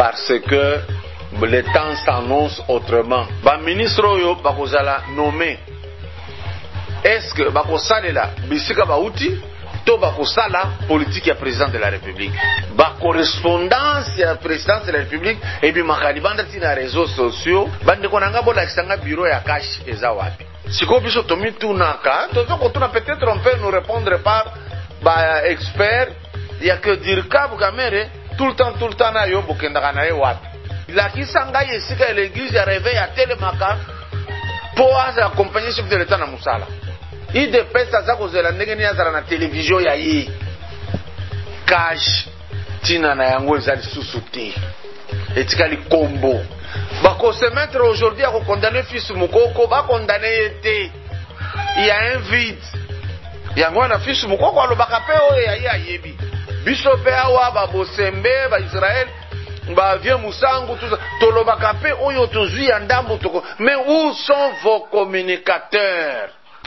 parce que le temps s'annonce autrement. Ba ministre oyo bakozala nommé. Est-ce que bakosalela bisika bauti to bakosala politique ya président de la République? Ba correspondance ya présidence de la République et puis makalibanda tina réseaux sociaux bande konanga bola kisanga bureau ya cash eza wapi? Siko biso tomi tunaka tozo kotuna peut-être on peut nous répondre par ba expert ya que dire ka bukamere tout le temps na yo bokendaka na ye wapi? La kisanga yesika l'église ya réveil ya telemaka pour accompagner chef de l'état na musala. Il dépêche ça kozela ndenge ni azala na télévision ya yi cash tina na yango ezali susuti etikali kombo bako se mettre aujourd'hui à condamner fils mukoko ba condamner été il y a un vide yango na fils mukoko alobaka pe oyo ya yebi biso pe awa ba bosembe ba Israël ba vieux musangu tout ça tolobaka pe oyo tozui ya ndambo toko. Mais où sont vos communicateurs?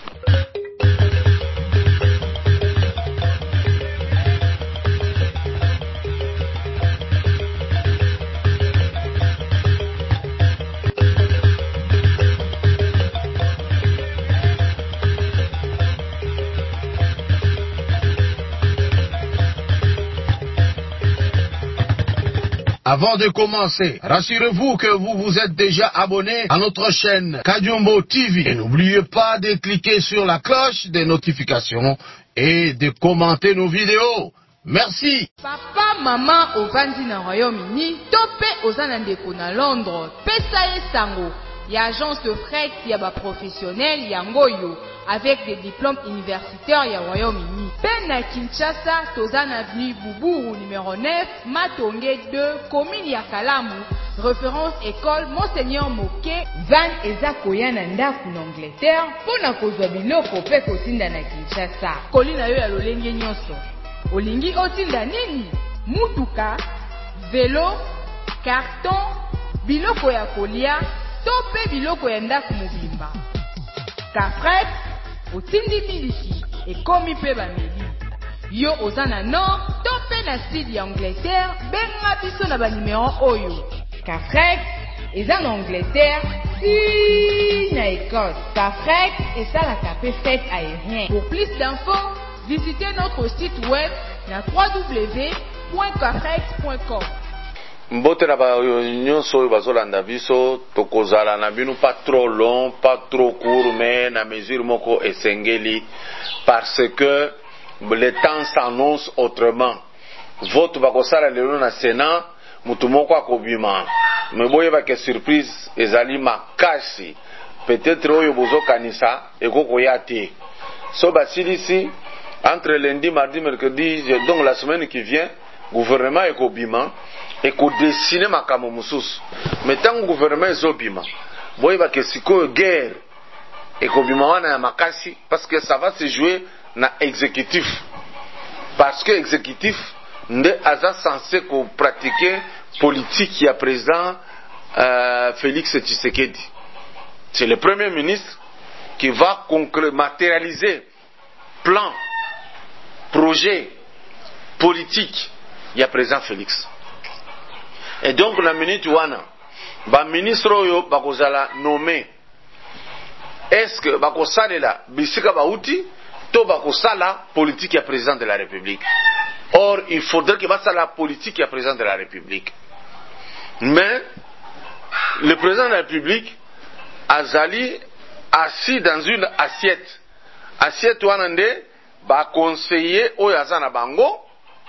Avant de commencer, rassurez-vous que vous vous êtes déjà abonné à notre chaîne Kadiombo TV. Et n'oubliez pas de cliquer sur la cloche des notifications et de commenter nos vidéos. Merci. Papa, maman, ovandi na Royaume-Uni, topé aux anandeko na Londres, pesa sango. Y a agence de fret, y a ba professionnel, yangoyo, avec des diplômes universitaires, y a Royaume-Uni. Ben à Kinshasa, Tozan avenue Boubou, numéro 9, Matonge 2, commune ya Kalamu, référence école Monseigneur Moké, Van Ezakoya Nandaku en Angleterre, pona kozwa biloko pe kotinda na Kinshasa. Kolina yo ya lolenge nyonso. Olingi otinda nini? Mutuka, vélo, carton, biloko ya kolia, tope biloko ya ndaku mobimba. Kafret, otindi miliki, ekomi pe bameli. Yo ozana nord, tope na sud ya Angleterre, benga biso na ba numéro oyo. Kafret, eza na Angleterre, si na Écosse. Kafret, eza la kapé fête aérien. Pour plus d'infos, visitez notre site web na www.kafret.com. Mbote na ba nyonso oyo bazolanda biso tokozala na bino pas trop long, pas trop court, mais na mesure moko esengeli parce que le temps s'annonce autrement. Vote bakosala lelo na Sénat mutu moko akobima me boyeba ke surprise ezali makasi peut-être oyo bozokanisa ekokoya te so basilisi entre lundi, mardi, mercredi, donc la semaine qui vient gouvernement ekobima ekodessine makambo mosusu mais tant que gouvernement ezobima boyeba ke sikoyo guerre ekobima wana ya makasi parce que ça va se jouer na exécutif parce que exécutif nde aza censé ko pratiquer politique ya président Félix Tshisekedi. C'est le premier ministre qui va matérialiser plan, projet, politique ya président Félix. Et donc la minute wana ba ministre oyo bakozala nommé. Est-ce que bakosalela bisika bauti to bakosala politique ya président de la République? Or il faudrait que basa la politique ya président de la République. Mais le président de la République azali assis dans une assiette. Assiette wana nde ba conseiller oyo azana bango.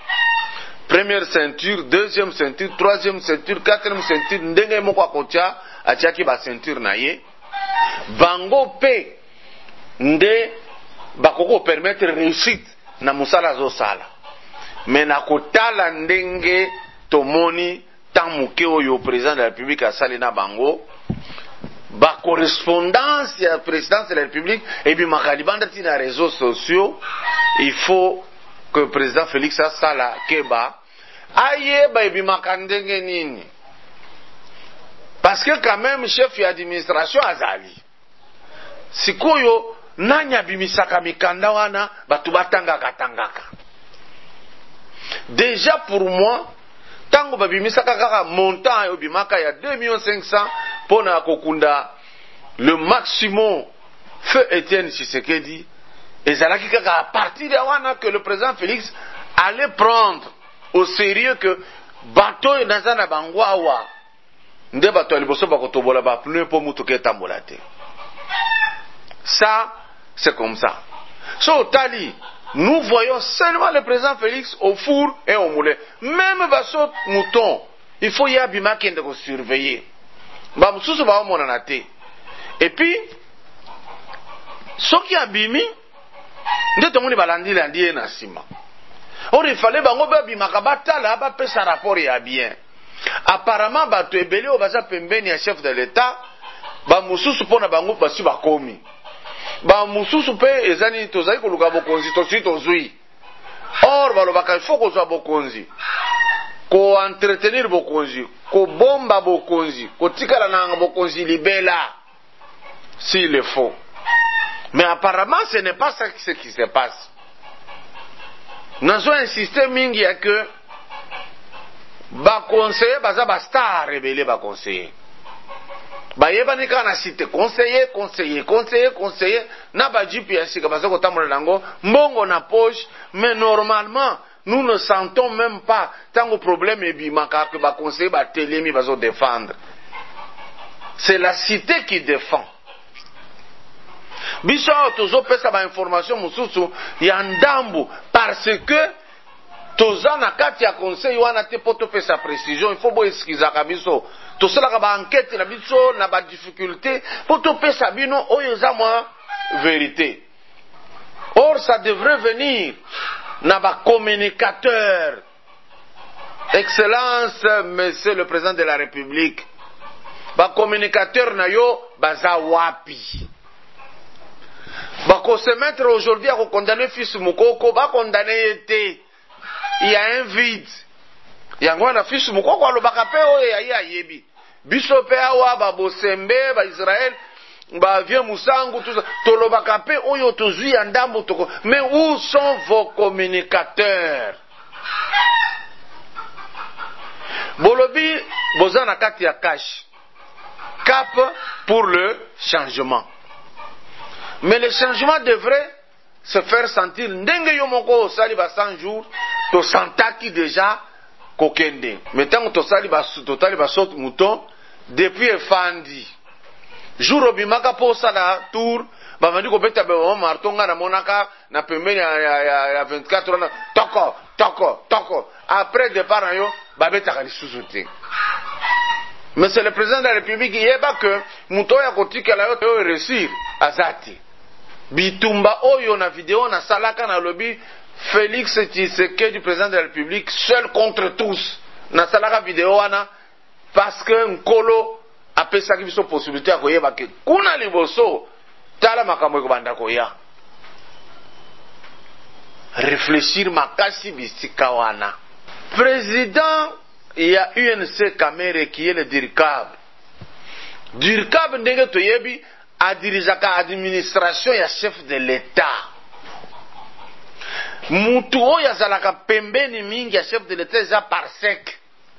Première ceinture, deuxième ceinture, troisième ceinture, quatrième ceinture, ndenge moko akotia atiaki ba ceinture na ye. Bango pe nde bakoko permettre réussite na musala zo sala. Mais na kotala ndenge tomoni tamuke oyo président de la République a sali na bango ba correspondance ya présidence de la République et puis makalibanda tina réseaux sociaux. Il faut que le président Félix a sala keba aye ba ebi makandenge nini parce que quand même chef d'administration azali sikoyo nanya bimisaka mikanda wana batu batangaka tangaka. Déjà pour moi tango babimisaka kaka montant oyo bimaka ya 2,500,000 pona kokunda le maximum feu Étienne Tshisekedi ezalaki kaka à partir de wana que le président Félix allait prendre au sérieux que bateau naza na bango awa nde bato ya liboso bakotobola bapneu mpo mutuka etambola te. Ça c'est comme ça. So Tali, nous voyons seulement le président Félix au four et au moulin. Même baso mouton, il faut y abima kende ko surveiller. Ba mususu ba monana te. Et puis soki abimi nde tomoni balandi landi na sima. Or il fallait bango ba bimaka batala ba pesa rapport ya bien. Apparemment bato ebele o baza pembeni ya chef de l'État ba mususu pona bango basi bakomi. Ba mususu pe ezani tozali koluka bokonzi tosi tozui. Or balobaka il faut kozwa bokonzi. Ko entretenir bokonzi, ko bomba bokonzi, ko tikala na bokonzi libela s'il le faut. Mais apparemment ce n'est pas ça ce qui se passe. Nous avons insisté mingi ya que ba conseiller baza ba star rebelle ba conseiller. Ba yebani kana cité conseiller na ba GPS ka baza ko tambola nango mbongo na poche, mais normalement nous ne sentons même pas tant au problème ebimaka que ba conseiller ba telemi bazo défendre. C'est la cité qui défend. Biso tozo pesa ba information mususu ya ndambu parce que toza na kati ya conseil wana te poto pesa précision il faut bo eskiza ka biso to sala ka ba enquête na biso na ba difficulté poto pesa bino oyo za moi vérité. Or ça devrait venir na ba communicateur. Excellence monsieur le président de la République. Ba communicateur na yo baza wapi? Bako se mettre aujourd'hui à condamner fils Mukoko, ba condamner été. Il y a un vide. Yango na fils Mukoko alobaka pe o ya yebi. Biso pe awa ba bosembe ba Israël ba vieux musangu tout ça. Tolobaka pe oyo tozui ya ndambo toko. Mais où sont vos communicateurs? Bolobi bozana kati ya cash. Cap pour le changement. Mais le changement devrait se faire sentir. Ndenge yo moko sali ba 100 jours, to santaki déjà kokende. Mais tant que to sali ba saute mouton depuis efandi. Jour obimaka po sala tour, ba vandi ko beta be martonga na monaka na pembeni ya 24 na toko. Après départ na yo ba beta ka lisusu te. Mais c'est le président de la République qui yeba que muto ya kotika la yo réussir azati. Bitumba oyo na vidéo na salaka na lobby Félix Tshisekedi du président de la République seul contre tous. Na salaka vidéo wana parce que nkolo apesaki biso possibilité ya koyeba ke kuna liboso tala makambo ko banda koya. Réfléchir makasi bisika wana. Président il y a UNC Kamere qui est le DIRCAB. DIRCAB ndenge toyebi a dirijaka administration ya chef de l'État. Mutu oyo azalaka pembeni mingi ya chef de l'État eza parsec.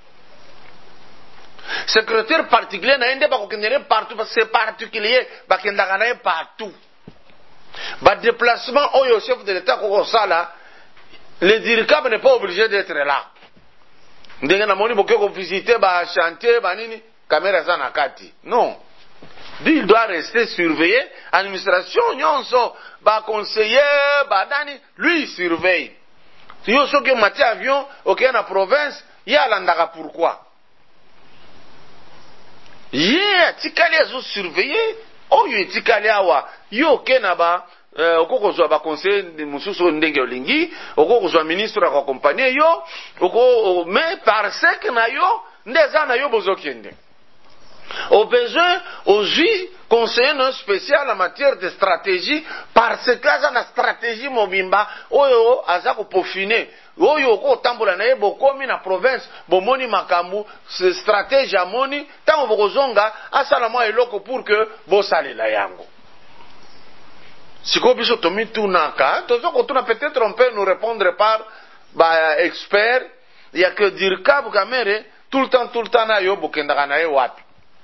Secrétaire particulier na ende bakokendene partout parce que c'est particulier bakendaka na partout. Ba déplacement oyo chef de l'État koko sala, le DIRCAB n'est pas obligé d'être là. Ndenge na moni bokeko visiter ba chantier ba nini caméra za na kati. Non. Il doit rester surveillé. Administration, nyonso, ba conseiller, ba dani, lui il surveille. Si yo soki mati avion, ok na province, ya landaka pourquoi? Yeah, tikali azo surveiller. Oyo tikali awa, yo ok na ba okokozwa ba conseiller mususu ndenge olingi, okokozwa ministre akompagner yo, mais par sec na yo, ndeza na yo bozokende. Au besoin, aujourd'hui, conseiller non spécial en matière de stratégie, parce que la stratégie mobimba, oyo, azako peaufiner, oyo, ko tambola na yebo, komi na province, bomoni makambu, stratégie amoni, tango bokozonga, asala mwa eloko pour que bosale la yango. Siko biso tomi tunaka, tozoko tuna peut-être on peut nous répondre par, expert, il y a que Dirkab Kamere tout le temps na yo bokendaka na ye wapi.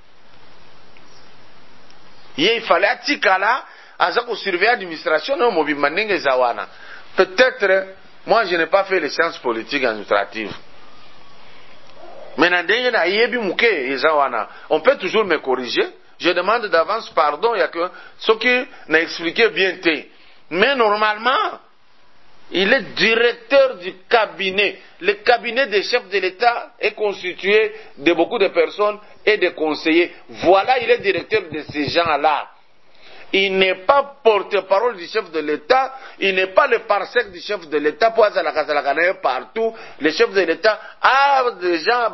Il fallait atikala aza ko surveiller l'administration no mobimba ndenge zawana. Peut-être moi je n'ai pas fait les sciences politiques et administratives. Mais ndenge na yebi muke zawana, on peut toujours me corriger. Je demande d'avance pardon, il y a que ce qui n'a expliqué bien té. Mais normalement, il est directeur du cabinet. Le cabinet des chefs de l'État est constitué de beaucoup de personnes et de conseillers. Voilà, il est directeur de ces gens-là. Il n'est pas porte-parole du chef de l'État, il n'est pas le parsec du chef de l'État pour aller partout. Le chef de l'État a des gens,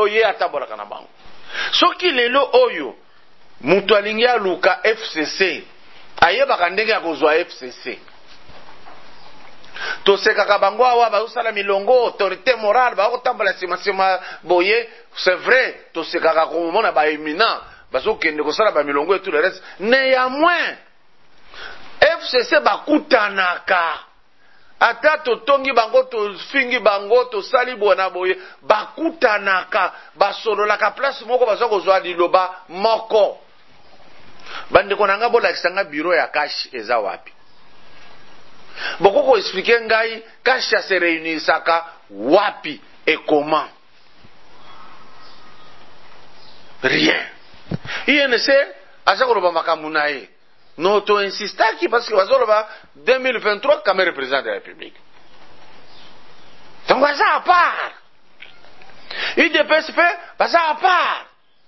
ce qui est là, oyo, Mutualingia Luka FCC, aye bakandenge akozwa FCC. Tosekaka bango awa bazosala milongo autorité morale bakotambola sima boye, c'est vrai tosekaka komona ba éminent bazokende kosala ba milongo et tout le reste. Néanmoins FCC bakutanaka ata totongi bango tofingi bango tosali bona boye bakutanaka basololaka place moko bazokozwa liloba moko. Bandeko nanga bolakisanga bureau ya cash eza wapi. Boko expliquer ngai cash ya se réunisaka wapi et comment. Rien. INC aza koloba makambo na ye. Noto insistaki parce que bazoloba 2023 comme représentant de la République. Donc baza à part. IDPSP baza à part.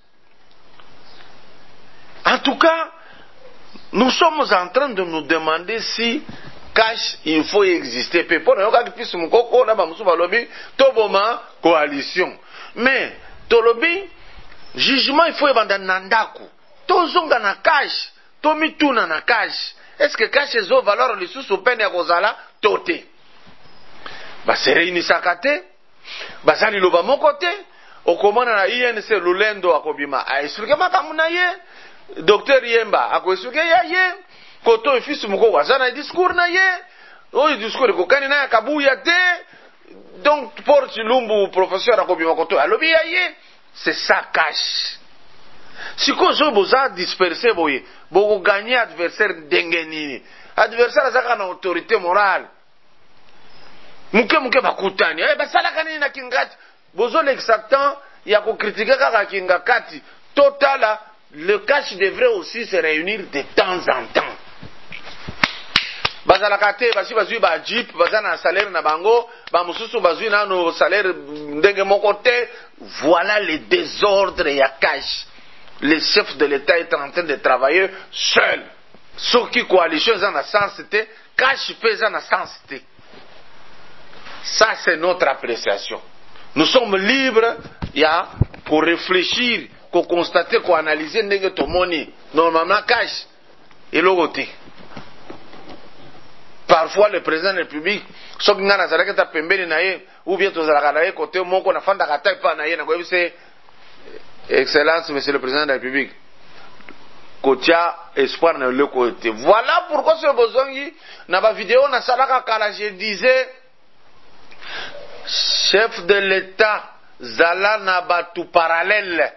En tout cas, nous sommes en train de nous demander si cash il faut exister. Pour nous puisse mukoko na ba musuba lobi toboma coalition. Mais tolobi jugement il faut ebanda nandako. Tozonga na cash, tomituna na cash. Est-ce que cash ezo valeur le sous peine ya kozala toté? Ba se réunisaka te, bazali loba moko te, okomona na INC Lulendo akobima. A expliquer makamu na ye. Docteur Yemba akosuke ya ye koto fils moko wazana discours na ye oyo discours ko kanina ya kabuya te donc pour Chilumbu professeur akobima koto alobi ya ye c'est ça cache siko zo boza disperser boye boko gagner adversaire dengeni adversaire azaka na autorité morale muke bakutani basala kanini na kingati bozo l'exactant ya ko critiquer kaka kingakati totala. Le cash devrait aussi se réunir de temps en temps. Bazalakate, basi bazui ba jeep, bazana salaire na bango, ba mususu bazui na no salaire ndenge mokote. Voilà le désordre ya cash. Le chef de l'État est en train de travailler seul. Ce qui coalition en a sensité, cash pèse en a sensité. Ça c'est notre appréciation. Nous sommes libres, ya, pour réfléchir. Qu'on constate, qu'on analyse, ndenge tomoni normalement cash et logoté. Parfois le président de la République, sauf que ngana zalaka ta pembeni na ye ou bien to zalaka na ye côté moko na fanda ka taipa na ye na ko c'est excellence monsieur le président de la République. Kotia espoir na le côté. Voilà pourquoi ce besoin na ba vidéo na salaka kala je disais chef de l'État zala na ba tout parallèle.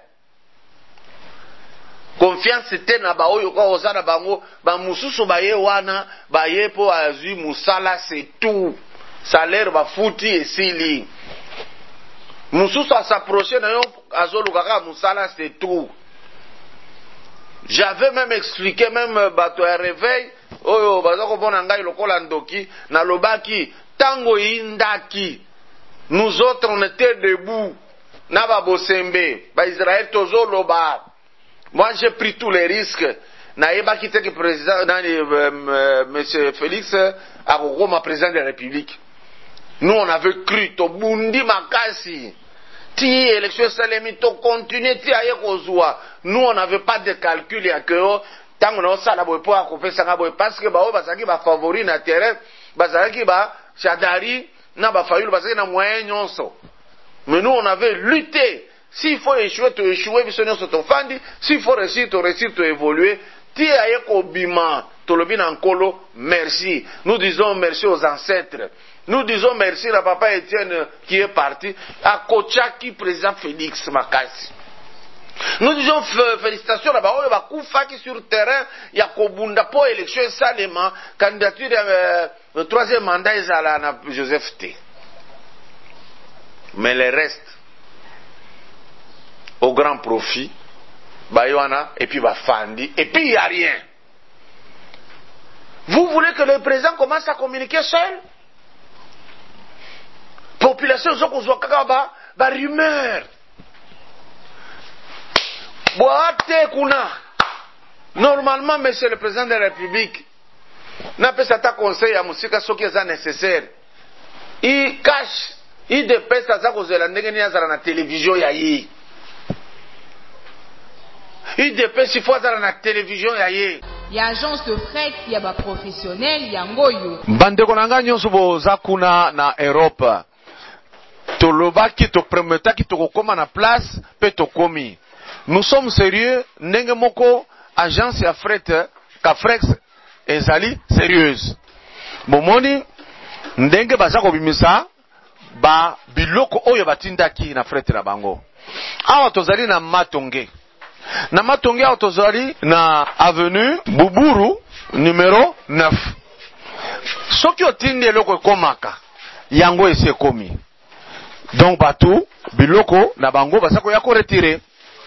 Confiance te na ba oyo ko ozana bango ba mususu ba ye wana ba ye po azui musala c'est tout salaire ba futi esili mususu s'approcher na yo azoluka ka musala c'est tout. J'avais même expliqué même bato ya réveil oyo bazako bona ngai lokola ndoki na lobaki tango indaki nous autres on était debout na ba bosembe ba Israël tozo loba. Moi, j'ai pris tous les risques. Naïba qui était le président, monsieur Félix, à Roma, président de la République. Nous, on avait cru, to bundi makasi. Ti élection salemi, to continuer, ti aye kozwa. Nous, on n'avait pas de calcul, ya que, tant on a ça, la boy, pour accompagner ça, parce que, bah, basaki, bah, favori, na terrain, basaki, bah, chadari, na, bah, fayul, basaki, na moyen, nyonso. Mais nous, on avait lutté. S'il faut échouer, tu échouer, s'il faut réussir, tu évoluer. Ti aye ko bima, to le bin ankolo, merci. Nous disons merci aux ancêtres. Nous disons merci à papa Étienne qui est parti, à Kochaki, président Félix Makassi. Nous disons félicitations à Bao Bakoufa qui sur le terrain, il y a Kobunda pour élection et Salema, candidature le troisième mandat est à Joseph T. Mais les restes, au grand profit, Baywana et puis Bafandi, et puis il n'y a rien. Vous voulez que le président commence à communiquer seul? Population, ba rumeur. Boate kuna. Normalement, monsieur le président de la République, n'a pas cet conseil à Moussika, ce qui est nécessaire. Il cache, il dépêche à Zakozela, à la télévision, il dépêche, il faut à la télévision, il y a agence de fret, il y a professionnel, yangoyo. Bandeko nanga nyonso boza kuna na Europe. Tolobaki to prometaki to kokoma na place pe to komi. Nous sommes sérieux, ndenge moko agence ya fret Cafrex ezali sérieuse. Bomoni ndenge baza ko bimisa ba biloko oyo batindaki na fret na bango. Awa tozali na Matonge. Na Matonge awa tozali na avenue Buburu numéro 9. Soki otindi eloko ekomaka yango esi ekomi. Donc batou biloko na bango baza ko ya ko retirer.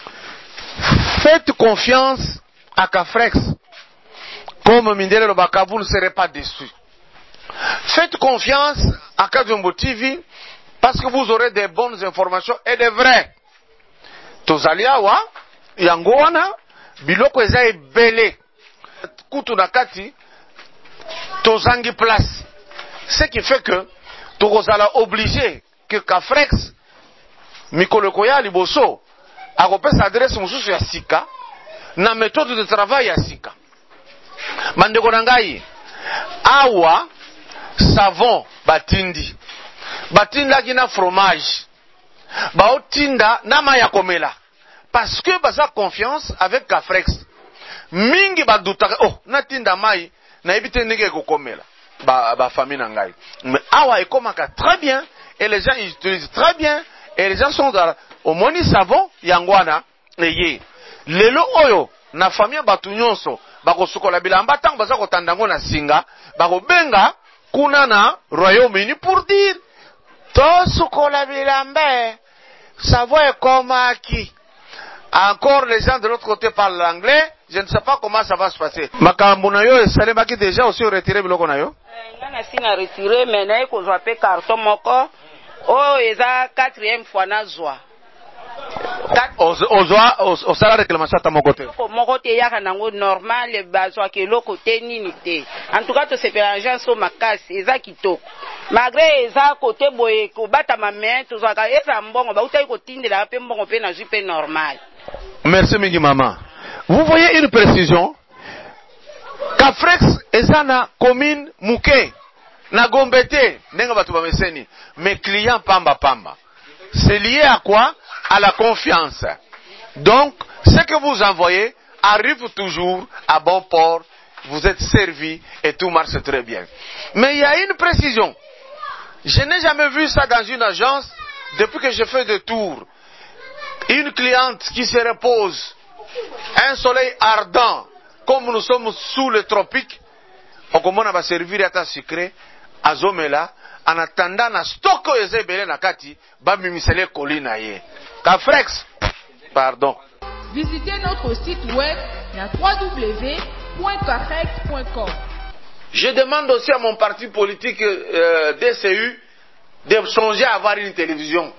Faites confiance à Cafrex. Comme Mindele Lobaka, vous ne serez pas déçus. Faites confiance à Kajumbo TV parce que vous aurez des bonnes informations et des vraies. Tozaliawa, Yangoana, Biloko eza ebele. Kutu nakati, Tozangi place. Ce qui fait que Tozala obligé que Cafrex, Mikolo Koya Liboso, akopesa adresse mususu ya sika na méthode de travail ya sika. Bandeko na ngai awa savon batindi na fromage baotinda na maya komela parce que baza confiance avec Cafrex. Mingi badutaka natinda mai na ebite ndenge kokomela ba famille na ngai. Mais awa ekomaka très bien et les gens utilisent très bien et les gens sont dans au moni savon yangwana eye lelo oyo na famille batu nyonso bakosukola bilamba tango baza kotandango na singa bakobenga kuna na Royaume-Uni pour dire to sukola bilamba savon ekomaki. Encore les gens de l'autre côté parlent l'anglais, je ne sais pas comment ça va se passer. Makambo na yo esalemaki déjà aussi retirer biloko na yo ngana sina retirer mais na ekozwa pe carton moko oh eza 4e fois na zwa au salaire réclamation à mon côté. Mon côté, il y a un normal, les bases qui l'ont côté n'unité. En tout cas, tout c'est un agent sur ma casse, et ça qui toque. Malgré ça, côté boye, qu'on batte à ma main, tout ça, et ça bon, on va oublier côté de la peine, on peut nager peu normal. Merci, Mingi Maman. Vous voyez une précision? Cafrex est na commune Mouké, na Gombete, n'enga batuba meseni, mes clients pamba pamba. C'est lié à quoi? À la confiance. Donc, ce que vous envoyez arrive toujours à bon port, vous êtes servi et tout marche très bien. Mais il y a une précision. Je n'ai jamais vu ça dans une agence depuis que je fais des tours. Une cliente qui se repose, un soleil ardent, comme nous sommes sous les tropiques, on va servir à ta sucré, à Zomela, en attendant na stock ezebele na kati ba mimisele kolina ye. Cafrex, pardon. Visitez notre site web www.cafrex.com. Je demande aussi à mon parti politique DCU de songer à avoir une télévision.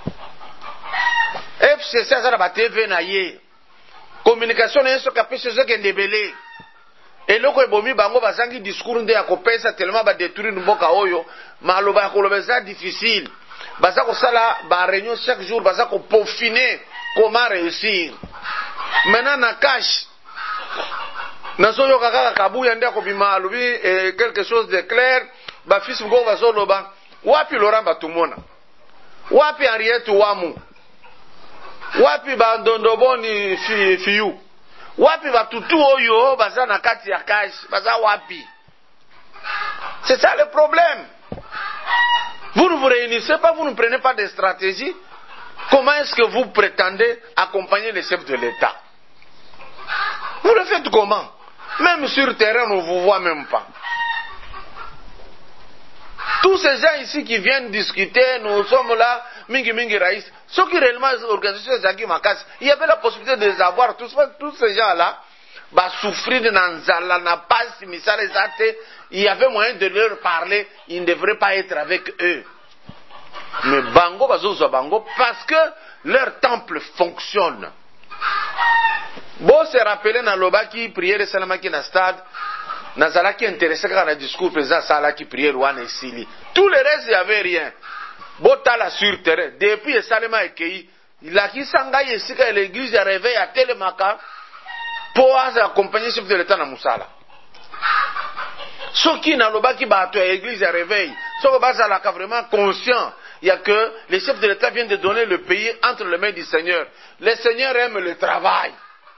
FCC ça ba TV na ye. Communication na yeso kapese zo kendebele. Eloko ebomi bango bazangi discours nde ya kopesa tellement ba détruire mboka oyo maloba ya kolobeza difficile baza ko sala ba réunion chaque jour baza ko peaufiner comment réussir maintenant na cash na soyo kaka kabuya nde ko bima lobi quelque chose de clair ba fils ngo bazoloba wapi Laurent Batumona wapi Henriette Wamu wapi ba Ndondoboni fiyu wapi batutu oyo baza na kati ya cash baza wapi? C'est ça le problème. Vous ne vous réunissez pas, vous ne prenez pas de stratégie. Comment est-ce que vous prétendez accompagner les chefs de l'État? Vous le faites comment? Même sur le terrain, on ne vous voit même pas. Tous ces gens ici qui viennent discuter, nous sommes là, Mingi Raïs, ceux qui réellement organisent Zaki Makas, il y avait la possibilité de les avoir, tous ces gens-là, souffrir de Nanzala, n'a pas il y avait moyen de leur parler, ils ne devraient pas être avec eux. Mais Bango, Bango, parce que leur temple fonctionne. Bon, se rappeler dans l'Oba qui prière Salamaki na stade, Nazala qui intéressé quand le discours président Salah qui prière Wan et Sili. Tout le reste, il n'y avait rien. Bon, t'as la sur terrain. Depuis Salema et Kei, il a qui s'engage ici quand l'église a réveillé à Télémaka pour accompagner le chef de l'État dans Moussala. Ceux qui dans l'Oba qui battent l'église a réveillé, ceux qui sont vraiment conscients. Il y a que les chefs de l'État viennent de donner le pays entre les mains du Seigneur. Le Seigneur aime le travail.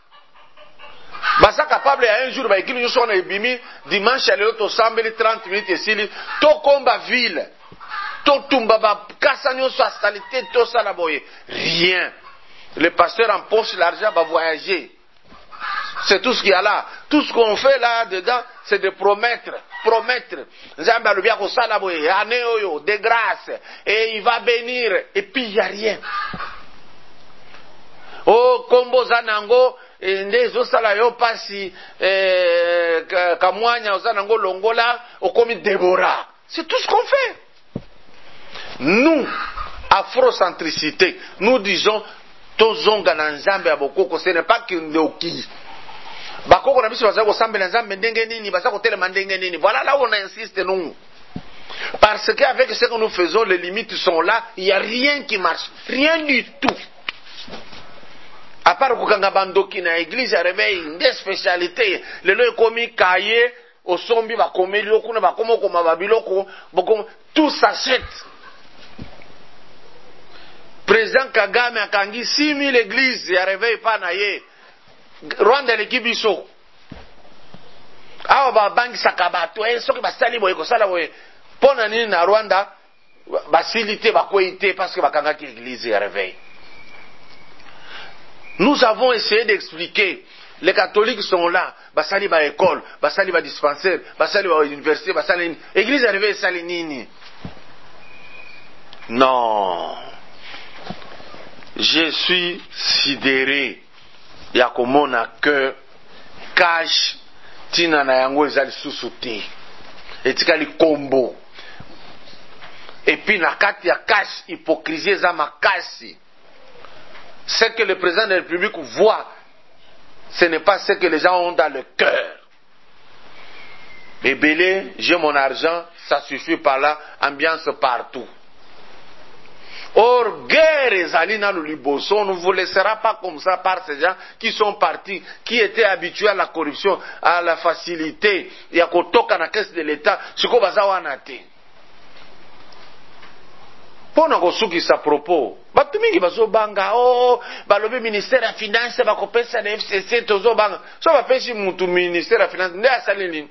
Basa capable à un jour, nous sommes dimanche à l'autre, 30 minutes ici, to combat ville, to tumbaba, kassanyo so salité, to salaboye. Rien. Le pasteur empoche l'argent, va voyager. C'est tout ce qu'il y a là. Tout ce qu'on fait là-dedans, c'est de promettre. Nzamba le bien ko salaboye, anéoyo, de grâce, et il va bénir, et puis il n'y a rien. Oh, Kombo Zanango, ndezo sala yo pasi kamwanya ozanango longola okomi Déborah. C'est tout ce qu'on fait. Nous, afrocentricité, nous disons tozonga na nzambe ya bokoko, ce n'est pas kindoki. Bakoko na biso baza ko sambela nzambe ndenge nini, baza ko telema ndenge nini. Voilà là où on insiste nous. Parce qu'avec ce que nous faisons, les limites sont là, il n'y a rien qui marche, rien du tout. À part kukanga bandoki na église ya réveil des spécialités lelo ekomi kaye osombi bakomeli lokuna bakomo koma babiloko bokomo tout s'achète. Président Kagame akangi 6000 églises ya réveil pa na ye Rwanda lekibiso awa bangi sakabato soki basali boye ko sala boye pona nini na Rwanda basilité bakoité parce que bakanga ki église ya réveil. Nous avons essayé d'expliquer. Les catholiques sont là. Basali ba école, basali ba dispensaire, basali ba université, basali église arrivée salinini. Non. Je suis sidéré. Yakomona que cash tina na yango ezali susuti. Etikali kombo. Et puis na kati ya cash hypocrisie za makasi. Ce que le président de la République voit, ce n'est pas ce que les gens ont dans le cœur. Et Bélé, j'ai mon argent, ça suffit par là, ambiance partout. Or, guerre et Zalina Luliboso, on ne vous laissera pas comme ça par ces gens qui sont partis, qui étaient habitués à la corruption, à la facilité, et à kotoka na caisse de l'État, ce qu'on va savoir naté. Pona kosuki sa propos batu mingi bazobanga balobi ministère ya finance bakopesa na FCC tozobanga so bapesi mutu ministère ya finance nde asali nini.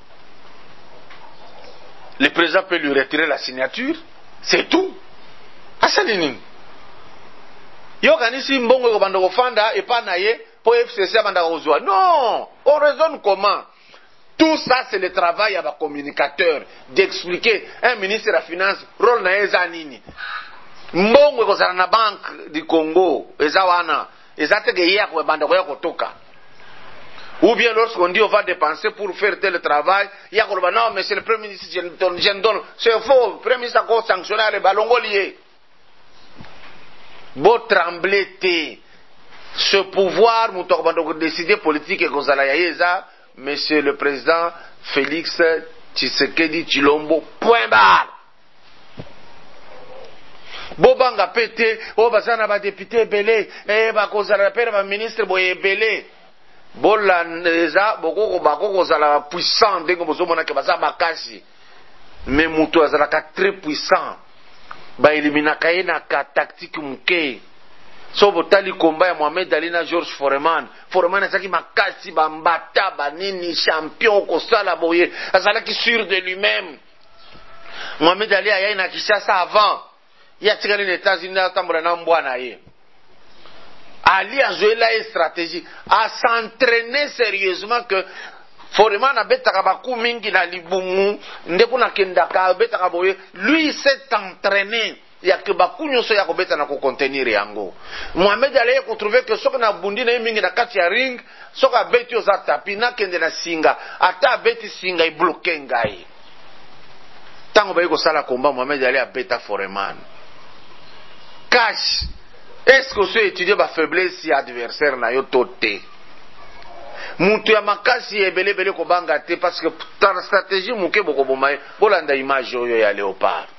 Le président peut lui retirer la signature, c'est tout. Asali nini yo kanisi mbongo ko banda kofanda epa na ye po FCC banda kozwa. Non, on raisonne comment? Tout ça, c'est le travail à la communicateur d'expliquer un ministre de la Finance, rôle na ezanini. Mbongo kozala na banque du Congo, ezawana, ezateke yako banda ko toka. Ou bien lorsqu'on dit on va dépenser pour faire tel travail, yako non, mais c'est le premier ministre je donne. C'est faux, le premier ministre a sanctionné les ballons liés. Beau trembler ce pouvoir, nous avons décidé politique et kozala yaeza. Monsieur le Président Félix Tshisekedi Tshilombo, point barre. Bobanga pété, bazana ba député belé, bakozala père ba ministre boye belé. Bolaneza boko bako zala puissant dengo bozomona ke baza makasi. Mais muto azala ka très puissant. Ba elimina kaina ka tactique muke. So botali komba ya Mohamed Ali na George Foreman azaki makasi bambata banini champion kosala boye azalaki sûr de lui-même Mohamed Ali a na Kinshasa avant. Il y a tiré les États-Unis à Tambourana Mbouanaye. Ali a joué la stratégie, à s'entraîner sérieusement que Foreman a betaka baku mingi na libumu, ndepo na kendaka betaka boye, lui s'est entraîné. Il y a que baku nyoso ya ko beta na ko contenir yango. Mohamed Ali a trouvé que soka na bundi na mingi na kati ya ring, soka beti oza tapi na kende na singa, ata beti singa I bloquer ngai. Tango ba yiko sala combat Mohamed Ali a beta Foreman. Cash. Est-ce que vous étudiez la faiblesse si adversaire na yo toté? Moutou ya makasi ebele bele ko banga te parce que ta stratégie mouké boko bomaye bolanda image yo ya léopard.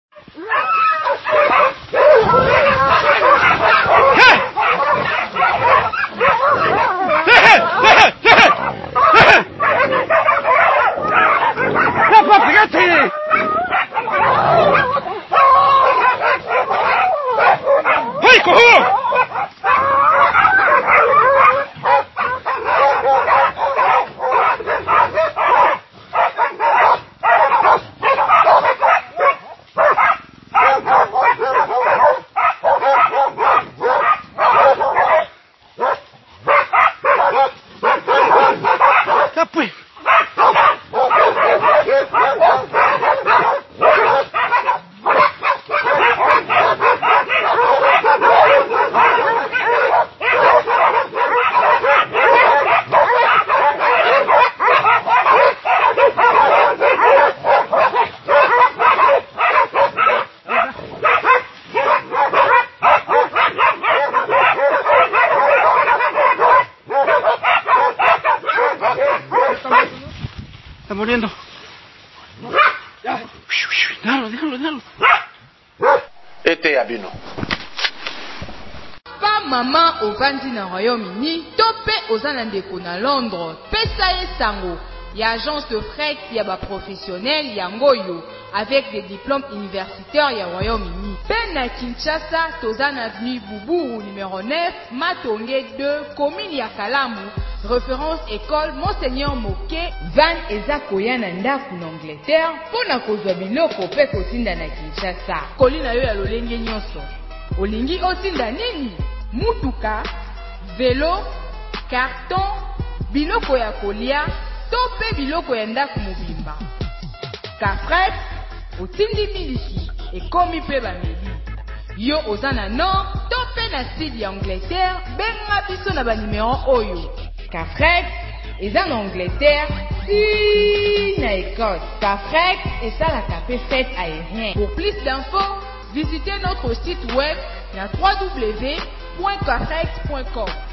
Muriendo. Déjalo. Ete Abino. Pa maman ovandi na Royaume-Uni, topé ozana ndeko na Londres, pesa ye sango. Ya agence de fret ya ba professionnel yangoyo avec des diplômes universitaires ya Royaume-Uni. Pe na Kinshasa, tozana avenue Boubou numéro 9, Matonge 2, commune ya Kalamu. Référence école Monseigneur Moké Van eza koya na ndaku na Angleterre pona kozwa biloko pe kotinda na Kinshasa. Kolina yo ya lolenge nyonso. Olingi otinda nini? Mutuka, vélo, carton, biloko ya kolia, to pe biloko ya ndaku mobimba. Kafret, otindi miliki, ekomi pe bameli. Yo ozana nord, to pe na sud ya Angleterre, benga biso na ba numéro oyo. Kafret, eza en Angleterre, si na Écosse. Kafret, eza la capé fête aérien. Pour plus d'infos, visitez notre site web na www.kafret.com.